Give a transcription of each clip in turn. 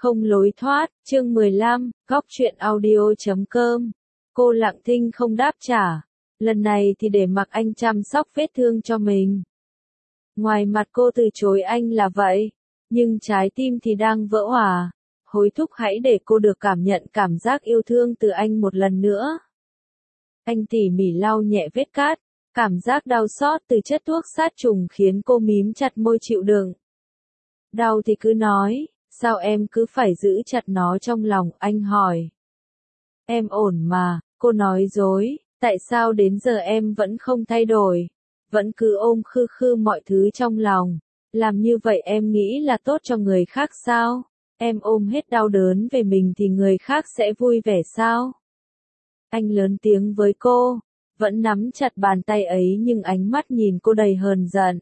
Không lối thoát, chương 15, góc truyện audio.com. Cô lặng thinh không đáp trả. Lần này thì để mặc anh chăm sóc vết thương cho mình. Ngoài mặt cô từ chối anh là vậy, nhưng trái tim thì đang vỡ òa. Hối thúc hãy để cô được cảm nhận cảm giác yêu thương từ anh một lần nữa. Anh tỉ mỉ lau nhẹ vết cát, cảm giác đau xót từ chất thuốc sát trùng khiến cô mím chặt môi chịu đựng. Đau thì cứ nói, sao em cứ phải giữ chặt nó trong lòng, anh hỏi. Em ổn mà, cô nói dối, tại sao đến giờ em vẫn không thay đổi, vẫn cứ ôm khư khư mọi thứ trong lòng, làm như vậy em nghĩ là tốt cho người khác sao? Em ôm hết đau đớn về mình thì người khác sẽ vui vẻ sao? Anh lớn tiếng với cô, vẫn nắm chặt bàn tay ấy nhưng ánh mắt nhìn cô đầy hờn giận.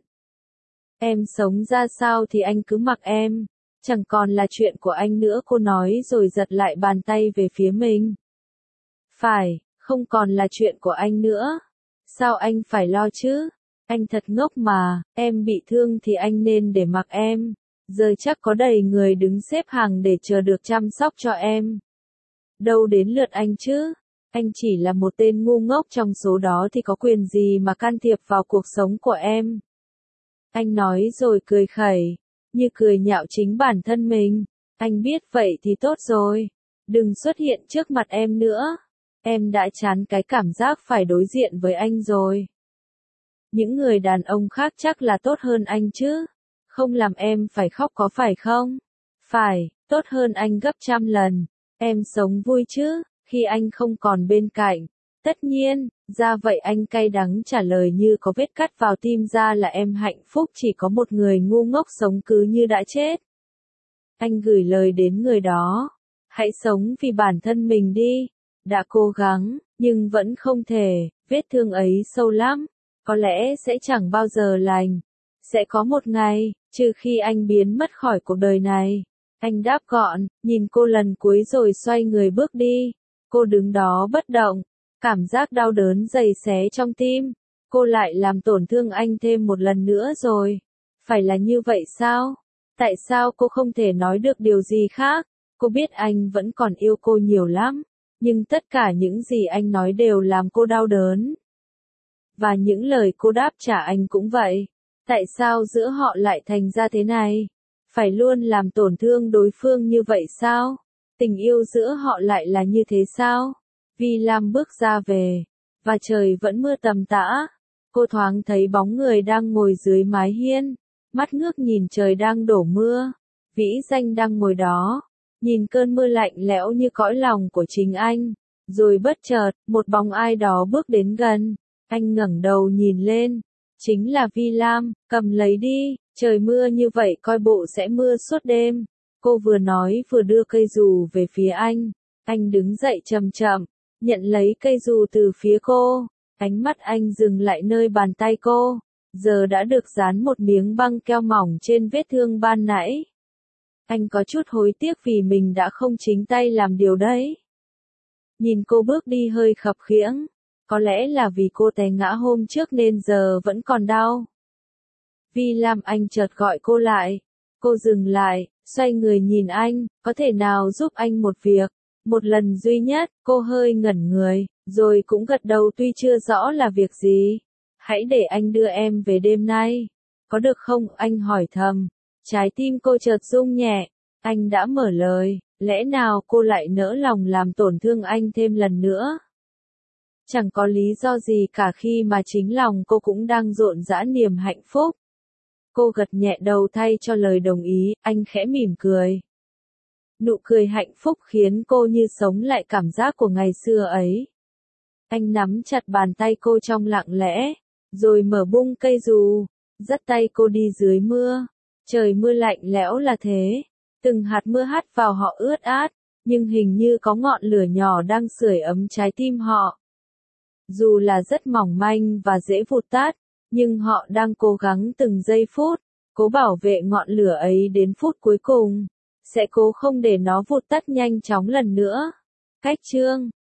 Em sống ra sao thì anh cứ mặc em, chẳng còn là chuyện của anh nữa, cô nói rồi giật lại bàn tay về phía mình. Phải, không còn là chuyện của anh nữa. Sao anh phải lo chứ? Anh thật ngốc mà, em bị thương thì anh nên để mặc em. Giờ chắc có đầy người đứng xếp hàng để chờ được chăm sóc cho em. Đâu đến lượt anh chứ? Anh chỉ là một tên ngu ngốc trong số đó thì có quyền gì mà can thiệp vào cuộc sống của em? Anh nói rồi cười khẩy, như cười nhạo chính bản thân mình. Anh biết vậy thì tốt rồi. Đừng xuất hiện trước mặt em nữa. Em đã chán cái cảm giác phải đối diện với anh rồi. Những người đàn ông khác chắc là tốt hơn anh chứ. Không làm em phải khóc có phải không? Phải, tốt hơn anh gấp trăm lần. Em sống vui chứ, khi anh không còn bên cạnh. Tất nhiên, ra vậy anh cay đắng trả lời như có vết cắt vào tim, ra là em hạnh phúc chỉ có một người ngu ngốc sống cứ như đã chết. Anh gửi lời đến người đó. Hãy sống vì bản thân mình đi. Đã cố gắng, nhưng vẫn không thể, vết thương ấy sâu lắm. Có lẽ sẽ chẳng bao giờ lành. Sẽ có một ngày, trừ khi anh biến mất khỏi cuộc đời này. Anh đáp gọn, nhìn cô lần cuối rồi xoay người bước đi. Cô đứng đó bất động. Cảm giác đau đớn giày xé trong tim. Cô lại làm tổn thương anh thêm một lần nữa rồi. Phải là như vậy sao? Tại sao cô không thể nói được điều gì khác? Cô biết anh vẫn còn yêu cô nhiều lắm. Nhưng tất cả những gì anh nói đều làm cô đau đớn. Và những lời cô đáp trả anh cũng vậy. Tại sao giữa họ lại thành ra thế này? Phải luôn làm tổn thương đối phương như vậy sao? Tình yêu giữa họ lại là như thế sao? Vi Lam bước ra về, và trời vẫn mưa tầm tã. Cô thoáng thấy bóng người đang ngồi dưới mái hiên, mắt ngước nhìn trời đang đổ mưa. Vĩ Danh đang ngồi đó, nhìn cơn mưa lạnh lẽo như cõi lòng của chính anh. Rồi bất chợt, một bóng ai đó bước đến gần. Anh ngẩng đầu nhìn lên. Chính là Vi Lam, cầm lấy đi, trời mưa như vậy coi bộ sẽ mưa suốt đêm. Cô vừa nói vừa đưa cây dù về phía anh. Anh đứng dậy chậm chậm, nhận lấy cây dù từ phía cô. Ánh mắt anh dừng lại nơi bàn tay cô. Giờ đã được dán một miếng băng keo mỏng trên vết thương ban nãy. Anh có chút hối tiếc vì mình đã không chính tay làm điều đấy. Nhìn cô bước đi hơi khập khiễng. Có lẽ là vì cô té ngã hôm trước nên giờ vẫn còn đau. Vi Lam, anh chợt gọi cô lại. Cô dừng lại, xoay người nhìn anh, có thể nào giúp anh một việc? Một lần duy nhất, cô hơi ngẩn người, rồi cũng gật đầu tuy chưa rõ là việc gì. Hãy để anh đưa em về đêm nay. Có được không? Anh hỏi thầm. Trái tim cô chợt rung nhẹ. Anh đã mở lời, lẽ nào cô lại nỡ lòng làm tổn thương anh thêm lần nữa? Chẳng có lý do gì cả khi mà chính lòng cô cũng đang rộn rã niềm hạnh phúc. Cô gật nhẹ đầu thay cho lời đồng ý, anh khẽ mỉm cười. Nụ cười hạnh phúc khiến cô như sống lại cảm giác của ngày xưa ấy. Anh nắm chặt bàn tay cô trong lặng lẽ, rồi mở bung cây dù, dắt tay cô đi dưới mưa. Trời mưa lạnh lẽo là thế, từng hạt mưa hắt vào họ ướt át, nhưng hình như có ngọn lửa nhỏ đang sưởi ấm trái tim họ. Dù là rất mỏng manh và dễ vụt tắt, nhưng họ đang cố gắng từng giây phút, cố bảo vệ ngọn lửa ấy đến phút cuối cùng, sẽ cố không để nó vụt tắt nhanh chóng lần nữa. Cách chương